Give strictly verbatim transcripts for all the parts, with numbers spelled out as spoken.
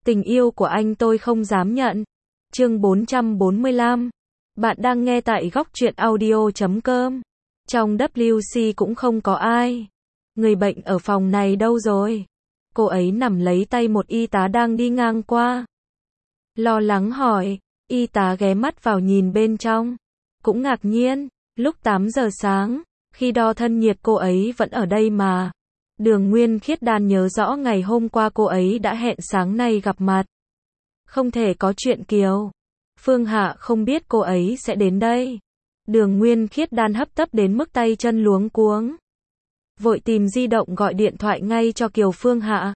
Tình yêu của anh tôi không dám nhận. Chương bốn trăm bốn mươi lăm. Bạn đang nghe tại góc truyện audio chấm com. Trong W C cũng không có ai. Người bệnh ở phòng này đâu rồi? Cô ấy nắm lấy tay một y tá đang đi ngang qua. Lo lắng hỏi, y tá ghé mắt vào nhìn bên trong. Cũng ngạc nhiên, lúc tám giờ sáng, khi đo thân nhiệt cô ấy vẫn ở đây mà. Đường Nguyên Khiết Đan nhớ rõ ngày hôm qua cô ấy đã hẹn sáng nay gặp mặt. Không thể có chuyện Kiều Phương Hạ không biết cô ấy sẽ đến đây. Đường Nguyên Khiết Đan hấp tấp đến mức tay chân luống cuống. Vội tìm di động gọi điện thoại ngay cho Kiều Phương Hạ.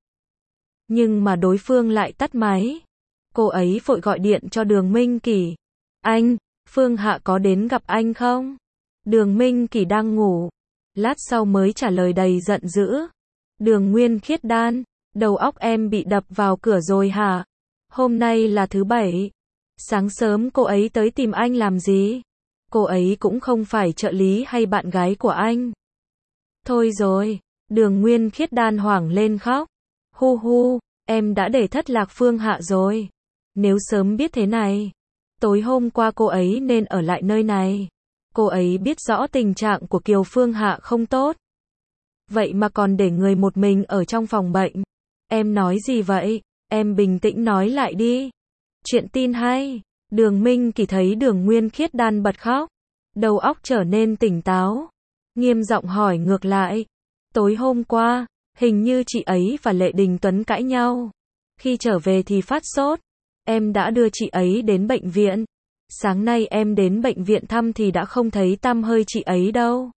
Nhưng mà đối phương lại tắt máy. Cô ấy vội gọi điện cho Đường Minh Kỷ. Anh, Phương Hạ có đến gặp anh không? Đường Minh Kỷ đang ngủ. Lát sau mới trả lời đầy giận dữ. Đường Nguyên Khiết Đan, đầu óc em bị đập vào cửa rồi hả? Hôm nay là thứ bảy. Sáng sớm cô ấy tới tìm anh làm gì? Cô ấy cũng không phải trợ lý hay bạn gái của anh. Thôi rồi, Đường Nguyên Khiết Đan hoảng lên khóc. Hu hu, em đã để thất lạc Phương Hạ rồi. Nếu sớm biết thế này, tối hôm qua cô ấy nên ở lại nơi này. Cô ấy biết rõ tình trạng của Kiều Phương Hạ không tốt. Vậy mà còn để người một mình ở trong phòng bệnh. Em nói gì vậy? Em bình tĩnh nói lại đi. Chuyện tin hay. Đường Minh Kỷ thấy Đường Nguyên Khiết Đan bật khóc. Đầu óc trở nên tỉnh táo. Nghiêm giọng hỏi ngược lại. Tối hôm qua, hình như chị ấy và Lệ Đình Tuấn cãi nhau. Khi trở về thì phát sốt. Em đã đưa chị ấy đến bệnh viện. Sáng nay em đến bệnh viện thăm thì đã không thấy tăm hơi chị ấy đâu.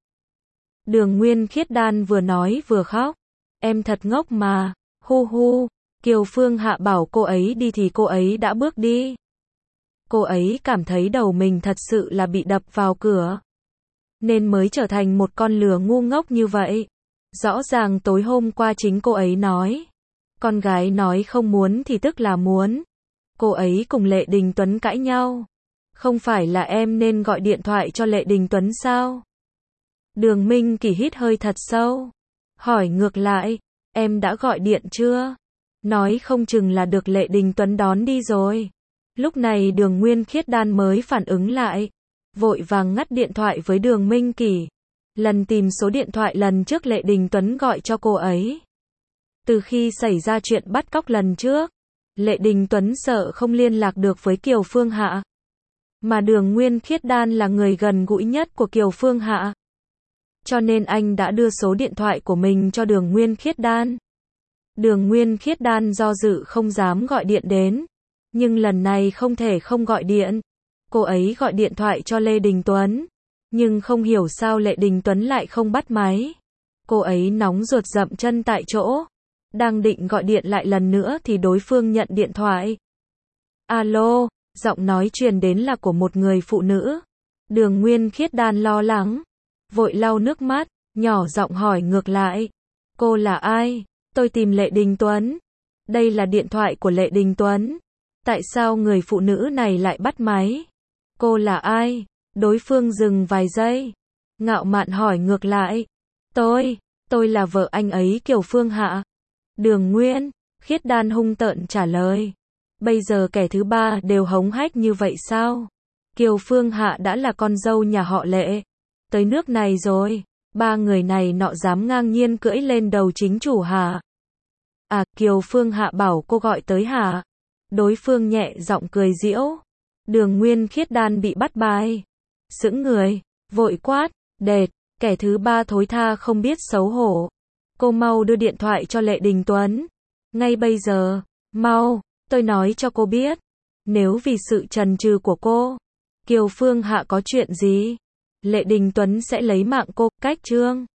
Đường Nguyên Khiết Đan vừa nói vừa khóc. Em thật ngốc mà. Hu hu. Kiều Phương Hạ bảo cô ấy đi thì cô ấy đã bước đi. Cô ấy cảm thấy đầu mình thật sự là bị đập vào cửa. Nên mới trở thành một con lừa ngu ngốc như vậy. Rõ ràng tối hôm qua chính cô ấy nói. Con gái nói không muốn thì tức là muốn. Cô ấy cùng Lệ Đình Tuấn cãi nhau. Không phải là em nên gọi điện thoại cho Lệ Đình Tuấn sao? Đường Minh Kỷ hít hơi thật sâu. Hỏi ngược lại, em đã gọi điện chưa? Nói không chừng là được Lệ Đình Tuấn đón đi rồi. Lúc này Đường Nguyên Khiết Đan mới phản ứng lại. Vội vàng ngắt điện thoại với Đường Minh Kỷ. Lần tìm số điện thoại lần trước Lệ Đình Tuấn gọi cho cô ấy. Từ khi xảy ra chuyện bắt cóc lần trước, Lệ Đình Tuấn sợ không liên lạc được với Kiều Phương Hạ. Mà Đường Nguyên Khiết Đan là người gần gũi nhất của Kiều Phương Hạ. Cho nên anh đã đưa số điện thoại của mình cho Đường Nguyên Khiết Đan. Đường Nguyên Khiết Đan do dự không dám gọi điện đến. Nhưng lần này không thể không gọi điện. Cô ấy gọi điện thoại cho Lê Đình Tuấn. Nhưng không hiểu sao Lệ Đình Tuấn lại không bắt máy. Cô ấy nóng ruột dậm chân tại chỗ. Đang định gọi điện lại lần nữa thì đối phương nhận điện thoại. Alo, giọng nói truyền đến là của một người phụ nữ. Đường Nguyên Khiết Đan lo lắng. Vội lau nước mắt, nhỏ giọng hỏi ngược lại. Cô là ai? Tôi tìm Lệ Đình Tuấn. Đây là điện thoại của Lệ Đình Tuấn. Tại sao người phụ nữ này lại bắt máy? Cô là ai? Đối phương dừng vài giây. Ngạo mạn hỏi ngược lại. Tôi, tôi là vợ anh ấy Kiều Phương Hạ. Đường Nguyên Khiết Đan hung tợn trả lời. Bây giờ kẻ thứ ba đều hống hách như vậy sao? Kiều Phương Hạ đã là con dâu nhà họ Lệ. Tới nước này rồi, ba người này nọ dám ngang nhiên cưỡi lên đầu chính chủ hả? À, Kiều Phương Hạ bảo cô gọi tới hả? Đối phương nhẹ giọng cười giễu. Đường Nguyên Khiết Đan bị bắt bài. Sững người, vội quát, đệt, kẻ thứ ba thối tha không biết xấu hổ. Cô mau đưa điện thoại cho Lệ Đình Tuấn. Ngay bây giờ, mau, tôi nói cho cô biết. Nếu vì sự chần chừ của cô, Kiều Phương Hạ có chuyện gì, Lệ Đình Tuấn sẽ lấy mạng cô. Cách chương